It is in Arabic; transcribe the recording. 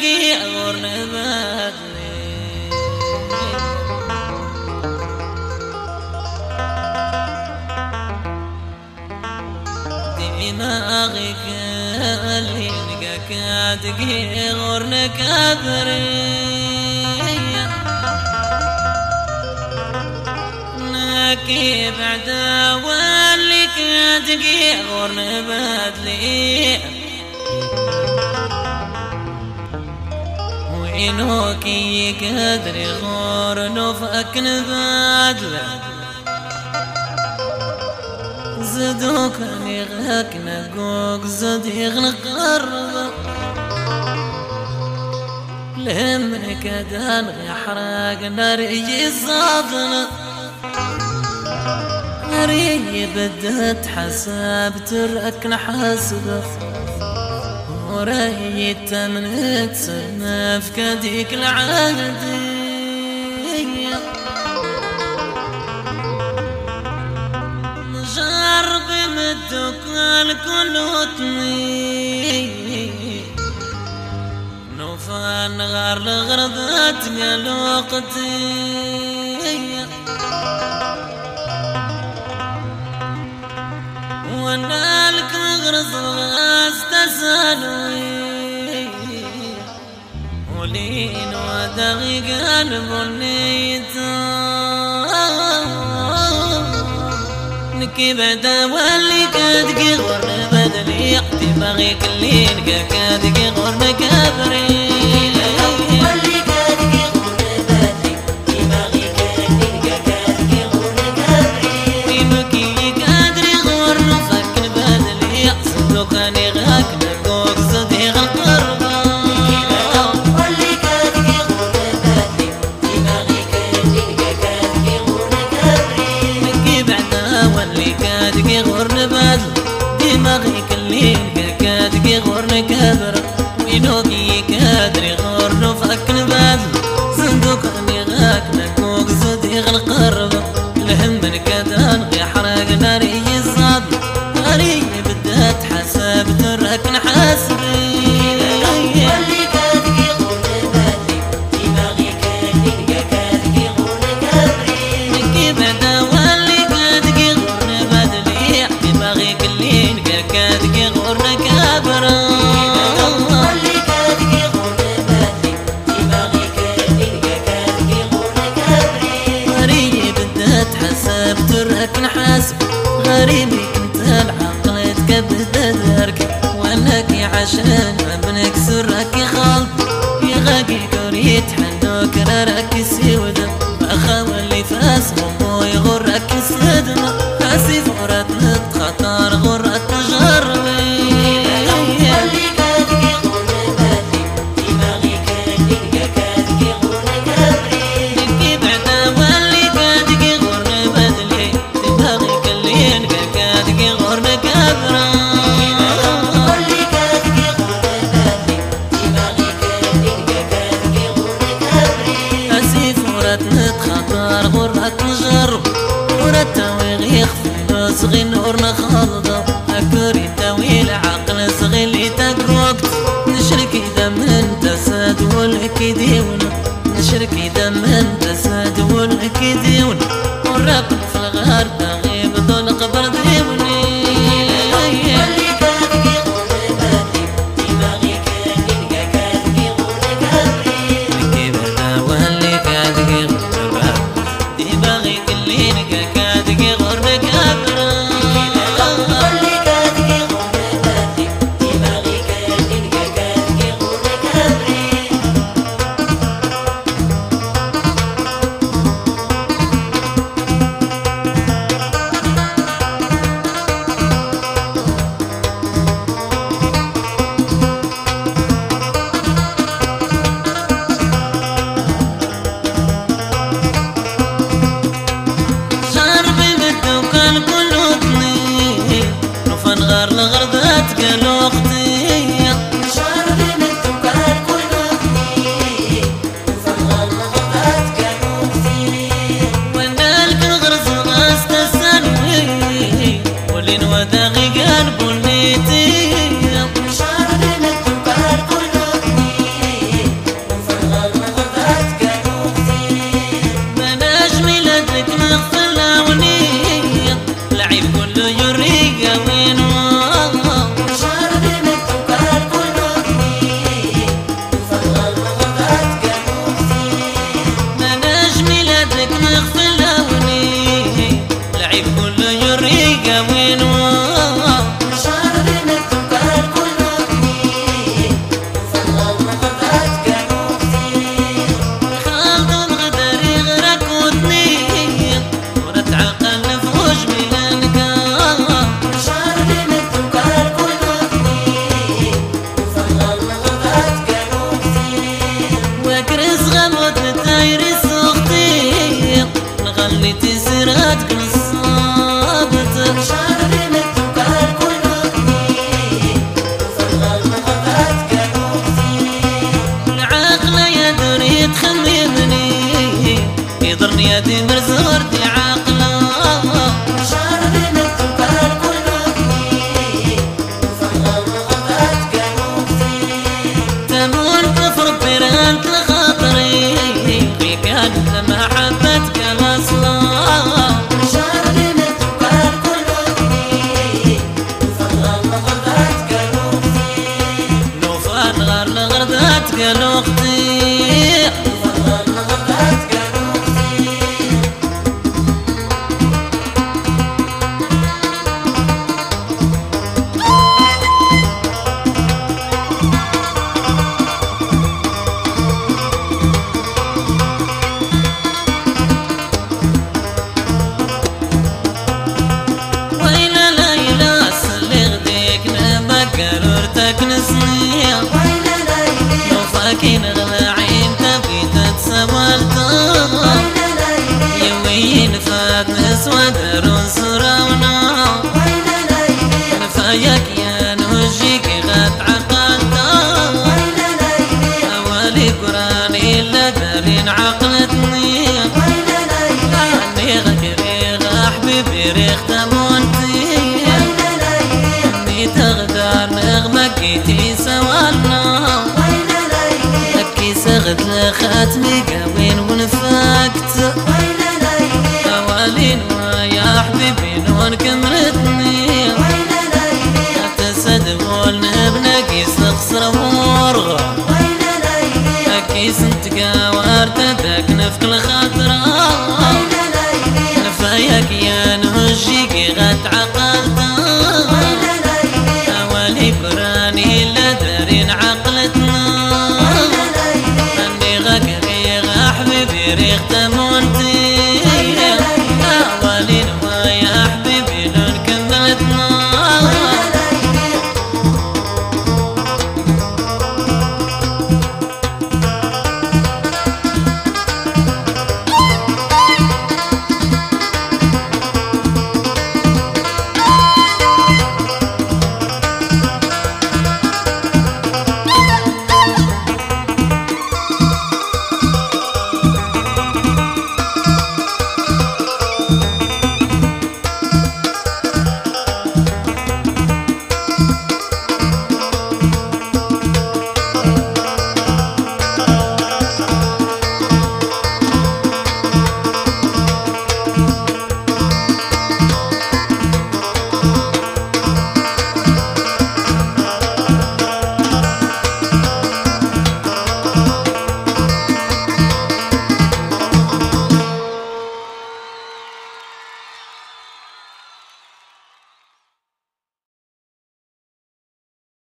كادقي غورنا بدلي دماغي قالي نلقى كادقي غورنا كبري ناكي بعدا واللي كادقي غورنا بدلي وينوكي قدري غور نوفك نبادله زدوك نغاك نقوك زدي غنقرب لمنك دان يحرق نار يصادنا ناري بدت حساب ترك نحاسبه وريت من تسنف كديك العهدية نجرب مدوك الكل وطني نوفان غار لغربات قال وقتي وانا لك مغرز استسالوي ولين ودغي قلب النيتا نكي بعدا واللي كادقي غورنا بدلي دماغي كلي نلقى كادقي غورنا كبري دماغي كلي كادقي غورنا كبر وينوكي كادري غور نوفك نبادل صندوق غاك نكوك زدي غنقرب الهم من كدان يحرق ناري يصاد ناري بدات حساب ترك نحاسبي غريبي كنت العقل تكبد درك وانك عشان ابنك سرك خلط يغاقي كوريت حنوك رارك سيودا اخاوى اللي فاس غمو يغرك سدنا فاسي فورات نتخطر غرات تجربي نتخطر غرة نجرب ورتاوي غيخ في صغي نورنا خالضة أكوري تاوي العقل صغي اللي تاكوكت نشركي دم انت ساد والكديون نشركي دم انت ساد والكديون والرقم في الغار تغيب دون قبر ديوني براتك نصابت شعري متوكل كل وقتي وفرغ مغبات كالوقتي العقل يدري تخممني يضرني يدي مرزورتي عقله شعري متوكل كل وقتي وفرغ مغبات كالوقتي تمون كفر برانت لخاطري في كان محبتك الاصلا شعري متوكل كل وقتي وفرغ مغبات كالوقتي نوفان غار لغرداتك الاختي وفرغ مغبات كالوقتي ويلا ليلى سلي غديك نامك قررتك نسنية ويلي ليلي نوفاكي نغلى عين تبي تتسوالتا ويلي ليلي يوين فات نسوى دارون سراونا ويلي ليلي نفاياك يا نوجيك غات عقلتا ويلي ليلي أولي قراني لا دارين عقلتني ويلي ليلي عني غكري حبيبي ريخ تمونتي ويلي ليلي اني تغدار نغمة كيتي سوالنا ويلي ليلي أكي سغت لخاتمي قاوين ونفاكت ويلي ليلي أوالين ويا حبيبي نون كمرتني ويلي ليلي أتسد بولنا بناكي سخسر مورغة ويلي ليلي أكي سنت قاوار تدك نفك الخاتم